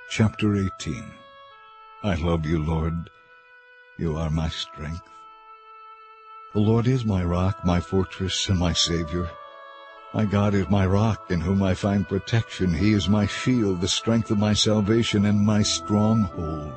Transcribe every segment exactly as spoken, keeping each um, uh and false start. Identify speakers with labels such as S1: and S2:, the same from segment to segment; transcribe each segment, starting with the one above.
S1: Chapter eighteen. I love you, Lord. You are my strength. The Lord is my rock, my fortress, and my Savior. My God is my rock, in whom I find protection. He is my shield, the strength of my salvation, and my stronghold.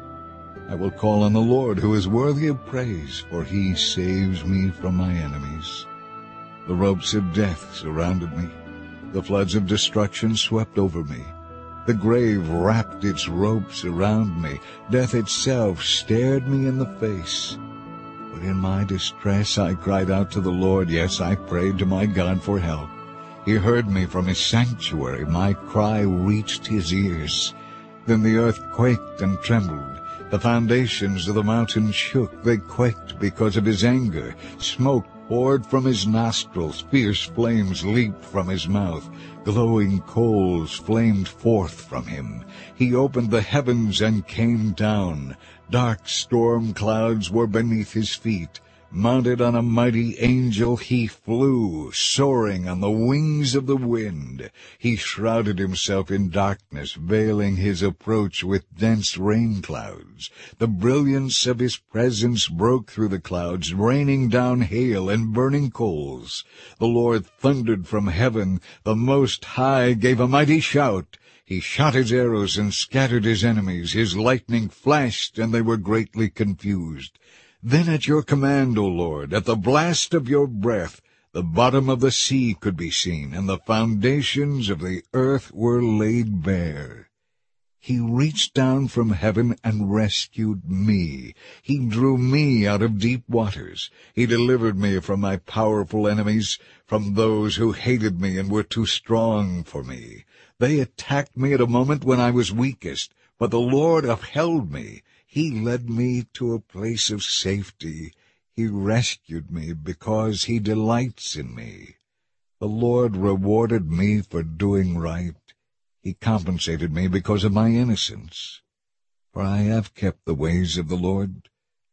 S1: I will call on the Lord, who is worthy of praise, for he saves me from my enemies. The ropes of death surrounded me. The floods of destruction swept over me. The grave wrapped its ropes around me. Death itself stared me in the face. But in my distress I cried out to the Lord. Yes, I prayed to my God for help. He heard me from his sanctuary. My cry reached his ears. Then the earth quaked and trembled. The foundations of the mountains shook. They quaked because of his anger. Smoke poured from his nostrils. Fierce flames leaped from his mouth. Glowing coals flamed forth from him. He opened the heavens and came down. Dark storm clouds were beneath his feet. Mounted on a mighty angel, he flew, soaring on the wings of the wind. He shrouded himself in darkness, veiling his approach with dense rain clouds. The brilliance of his presence broke through the clouds, raining down hail and burning coals. The Lord thundered from heaven. The Most High gave a mighty shout. He shot his arrows and scattered his enemies. His lightning flashed, and they were greatly confused. Then at your command, O Lord, at the blast of your breath, the bottom of the sea could be seen, and the foundations of the earth were laid bare. He reached down from heaven and rescued me. He drew me out of deep waters. He delivered me from my powerful enemies, from those who hated me and were too strong for me. They attacked me at a moment when I was weakest, but the Lord upheld me. He led me to a place of safety. He rescued me because he delights in me. The Lord rewarded me for doing right. He compensated me because of my innocence. For I have kept the ways of the Lord.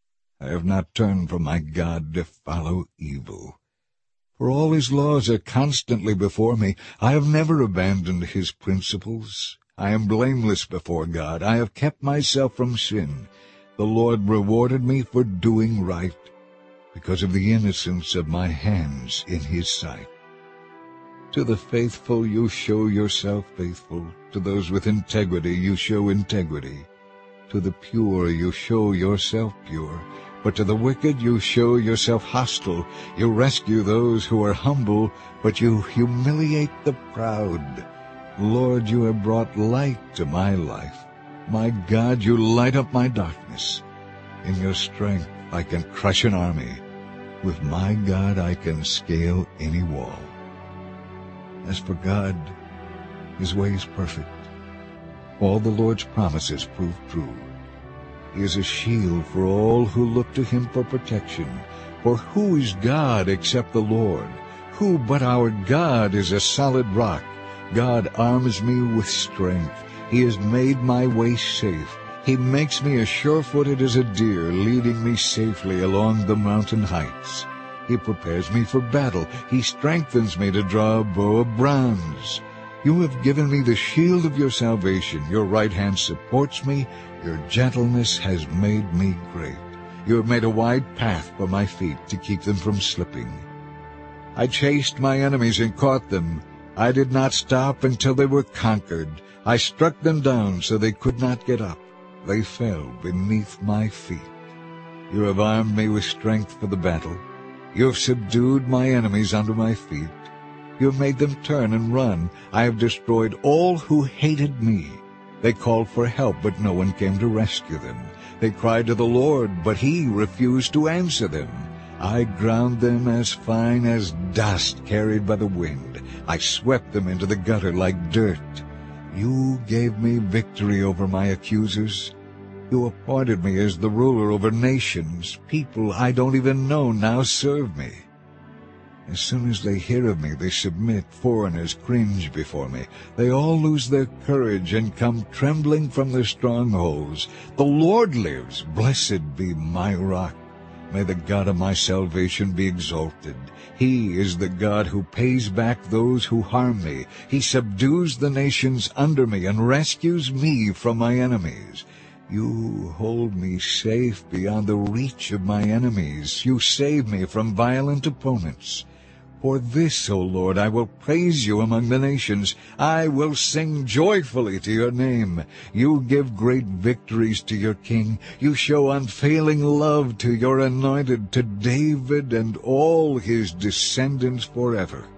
S1: I have not turned from my God to follow evil. For all his laws are constantly before me. I have never abandoned his principles. I am blameless before God. I have kept myself from sin. The Lord rewarded me for doing right, because of the innocence of my hands in his sight. To the faithful you show yourself faithful. To those with integrity you show integrity. To the pure you show yourself pure. But to the wicked you show yourself hostile. You rescue those who are humble, but you humiliate the proud. Lord, you have brought light to my life. My God, you light up my darkness. In your strength I can crush an army. With my God I can scale any wall. As for God, his way is perfect. All the Lord's promises prove true. He is a shield for all who look to him for protection. For who is God except the Lord? Who but our God is a solid rock? God arms me with strength. He has made my way safe. He makes me as sure-footed as a deer, leading me safely along the mountain heights. He prepares me for battle. He strengthens me to draw a bow of bronze. You have given me the shield of your salvation. Your right hand supports me. Your gentleness has made me great. You have made a wide path for my feet to keep them from slipping. I chased my enemies and caught them. I did not stop until they were conquered. I struck them down so they could not get up. They fell beneath my feet. You have armed me with strength for the battle. You have subdued my enemies under my feet. You have made them turn and run. I have destroyed all who hated me. They called for help, but no one came to rescue them. They cried to the Lord, but he refused to answer them. I ground them as fine as dust carried by the wind. I swept them into the gutter like dirt. You gave me victory over my accusers. You appointed me as the ruler over nations. People I don't even know now serve me. As soon as they hear of me, they submit. Foreigners cringe before me. They all lose their courage and come trembling from their strongholds. The Lord lives. Blessed be my rock. May the God of my salvation be exalted. He is the God who pays back those who harm me. He subdues the nations under me and rescues me from my enemies. You hold me safe beyond the reach of my enemies. You save me from violent opponents. For this, O Lord, I will praise you among the nations. I will sing joyfully to your name. You give great victories to your king. You show unfailing love to your anointed, to David and all his descendants forever.